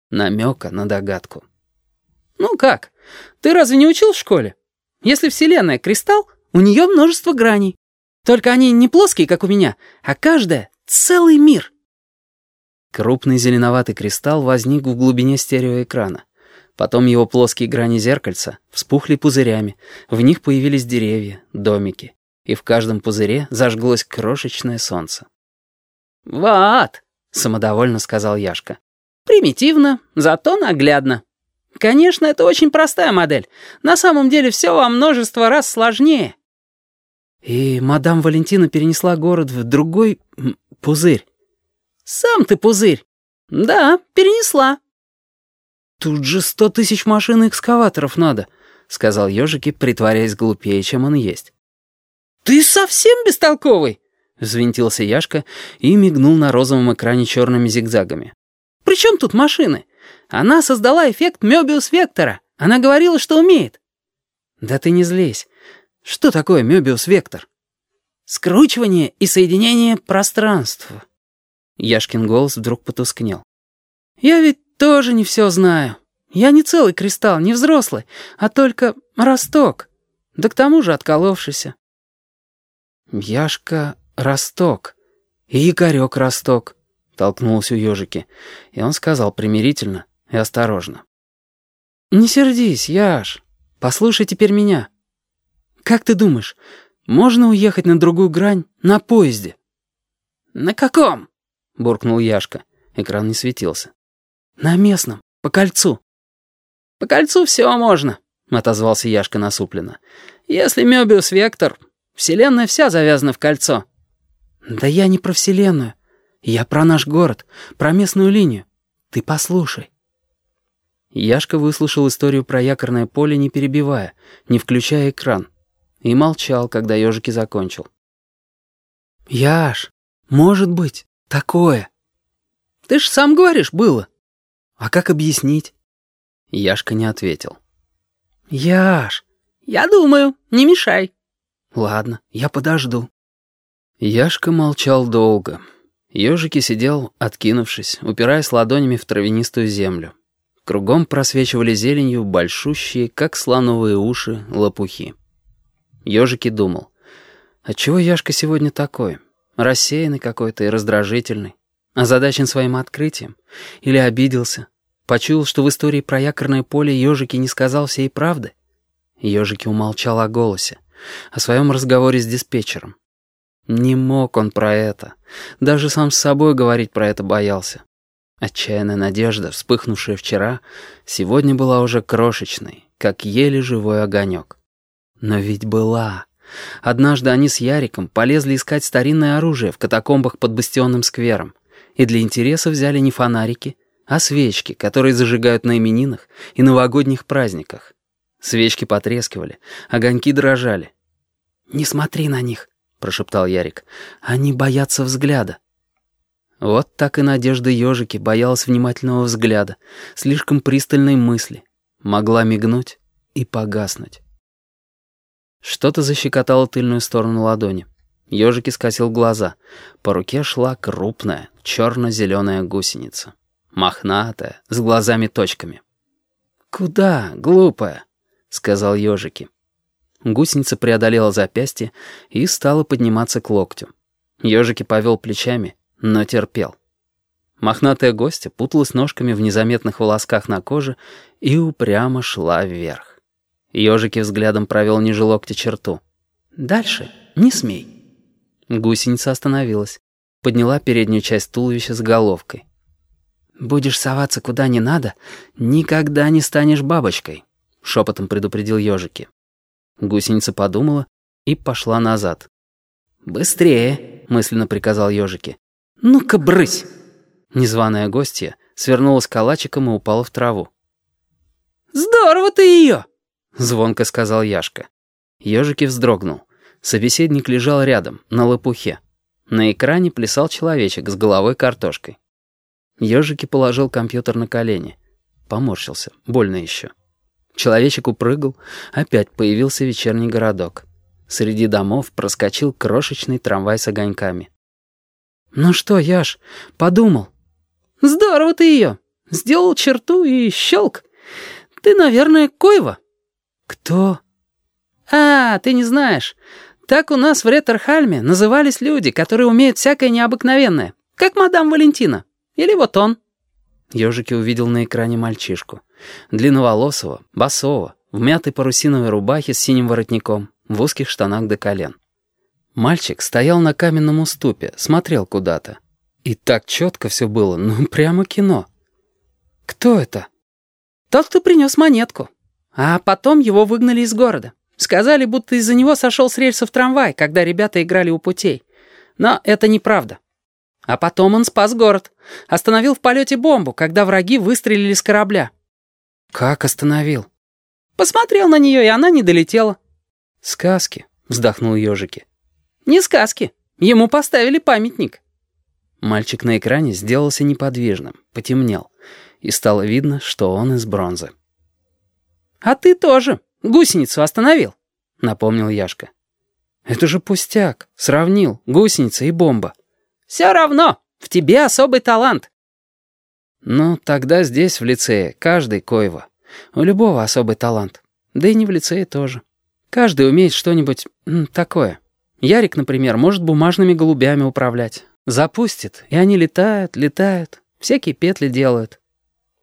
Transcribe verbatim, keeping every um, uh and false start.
намека на догадку. «Ну как? Ты разве не учил в школе? Если Вселенная — кристалл, у нее множество граней. Только они не плоские, как у меня, а каждая — целый мир». Крупный зеленоватый кристалл возник в глубине стереоэкрана. Потом его плоские грани зеркальца вспухли пузырями, в них появились деревья, домики, и в каждом пузыре зажглось крошечное солнце. «Вот», — самодовольно сказал Яшка, — «примитивно, зато наглядно. Конечно, это очень простая модель. На самом деле все во множество раз сложнее». «И мадам Валентина перенесла город в другой м, пузырь?» «Сам ты пузырь». «Да, перенесла». «Тут же сто тысяч машин и экскаваторов надо», — сказал Ёжики, притворяясь глупее, чем он есть. «Ты совсем бестолковый?» — взвинтился Яшка и мигнул на розовом экране черными зигзагами. «При чем тут машины? Она создала эффект Мёбиус-вектора. Она говорила, что умеет». «Да ты не злись. Что такое Мёбиус-вектор?» «Скручивание и соединение пространства». Яшкин голос вдруг потускнел. «Я ведь тоже не все знаю. Я не целый кристалл, не взрослый, а только росток. Да к тому же отколовшийся». «Яшка росток. И Игорек росток», — толкнулся у Ёжики, и он сказал примирительно и осторожно. «Не сердись, Яш. Послушай теперь меня. Как ты думаешь, можно уехать на другую грань на поезде?» «На каком?» — буркнул Яшка. Экран не светился. «На местном, по кольцу». «По кольцу все можно», — отозвался Яшка насупленно. «Если Мёбиус-вектор, Вселенная вся завязана в кольцо». «Да я не про Вселенную. Я про наш город, про местную линию. Ты послушай». Яшка выслушал историю про якорное поле, не перебивая, не включая экран, и молчал, когда Ёжики закончил. «Яш, может быть, такое». «Ты ж сам говоришь, было». «А как объяснить?» Яшка не ответил. «Яш!» «Я думаю, не мешай». «Ладно, я подожду». Яшка молчал долго. Ёжики сидел, откинувшись, упираясь ладонями в травянистую землю. Кругом просвечивали зеленью большущие, как слоновые уши, лопухи. Ёжики думал, отчего Яшка сегодня такой? Рассеянный какой-то и раздражительный. Озадачен своим открытием? Или обиделся? Почуял, что в истории про якорное поле Ёжики не сказал всей правды? Ёжики умолчал о голосе, о своем разговоре с диспетчером. Не мог он про это. Даже сам с собой говорить про это боялся. Отчаянная надежда, вспыхнувшая вчера, сегодня была уже крошечной, как еле живой огонек. Но ведь была. Однажды они с Яриком полезли искать старинное оружие в катакомбах под Бастионным сквером. И для интереса взяли не фонарики, а свечки, которые зажигают на именинах и новогодних праздниках. Свечки потрескивали, огоньки дрожали. «Не смотри на них», — прошептал Ярик. «Они боятся взгляда». Вот так и Надежда Ёжики боялась внимательного взгляда, слишком пристальной мысли. Могла мигнуть и погаснуть. Что-то защекотало тыльную сторону ладони. Ёжики скосил глаза. По руке шла крупная, черно-зеленая гусеница. Мохнатая, с глазами-точками. «Куда, глупая?» — сказал Ёжики. Гусеница преодолела запястье и стала подниматься к локтю. Ёжики повел плечами, но терпел. Мохнатая гостья путалась ножками в незаметных волосках на коже и упрямо шла вверх. Ёжики взглядом провел ниже локтя черту. «Дальше не смей». Гусеница остановилась, подняла переднюю часть туловища с головкой. «Будешь соваться куда не надо, никогда не станешь бабочкой», — шепотом предупредил Ёжики. Гусеница подумала и пошла назад. «Быстрее», — мысленно приказал Ёжики. «Ну-ка, брысь!» Незваная гостья свернулась калачиком и упала в траву. «Здорово ты ее!» — звонко сказал Яшка. Ёжики вздрогнул. Собеседник лежал рядом, на лопухе. На экране плясал человечек с головой картошкой. Ёжики положил компьютер на колени. Поморщился, больно еще. Человечек упрыгал, опять появился вечерний городок. Среди домов проскочил крошечный трамвай с огоньками. «Ну что, Яш, подумал?» «Здорово ты ее!» — Сделал черту и щелк. Ты, наверное, Койва?» «Кто?» «А, ты не знаешь. Так у нас в Реттерхальме назывались люди, которые умеют всякое необыкновенное. Как мадам Валентина. Или вот он». Ёжики увидел на экране мальчишку. Длинноволосого, босого, в мятой парусиновой рубахе с синим воротником, в узких штанах до колен. Мальчик стоял на каменном уступе, смотрел куда-то. И так четко все было, ну прямо кино. «Кто это?» «Тот, кто принес монетку. А потом его выгнали из города. Сказали, будто из-за него сошел с рельсов трамвай, когда ребята играли у путей. Но это неправда. А потом он спас город. Остановил в полете бомбу, когда враги выстрелили с корабля». «Как остановил?» «Посмотрел на нее, и она не долетела». «Сказки», — вздохнул Ёжики. «Не сказки. Ему поставили памятник». Мальчик на экране сделался неподвижным, потемнел, и стало видно, что он из бронзы. «А ты тоже гусеницу остановил», — напомнил Яшка. «Это же пустяк. Сравнил. Гусеница и бомба». «Все равно. В тебе особый талант». «Ну, тогда здесь, в лицее, каждый Койва. У любого особый талант. Да и не в лицее тоже. Каждый умеет что-нибудь м, такое. Ярик, например, может бумажными голубями управлять. Запустит, и они летают, летают, всякие петли делают.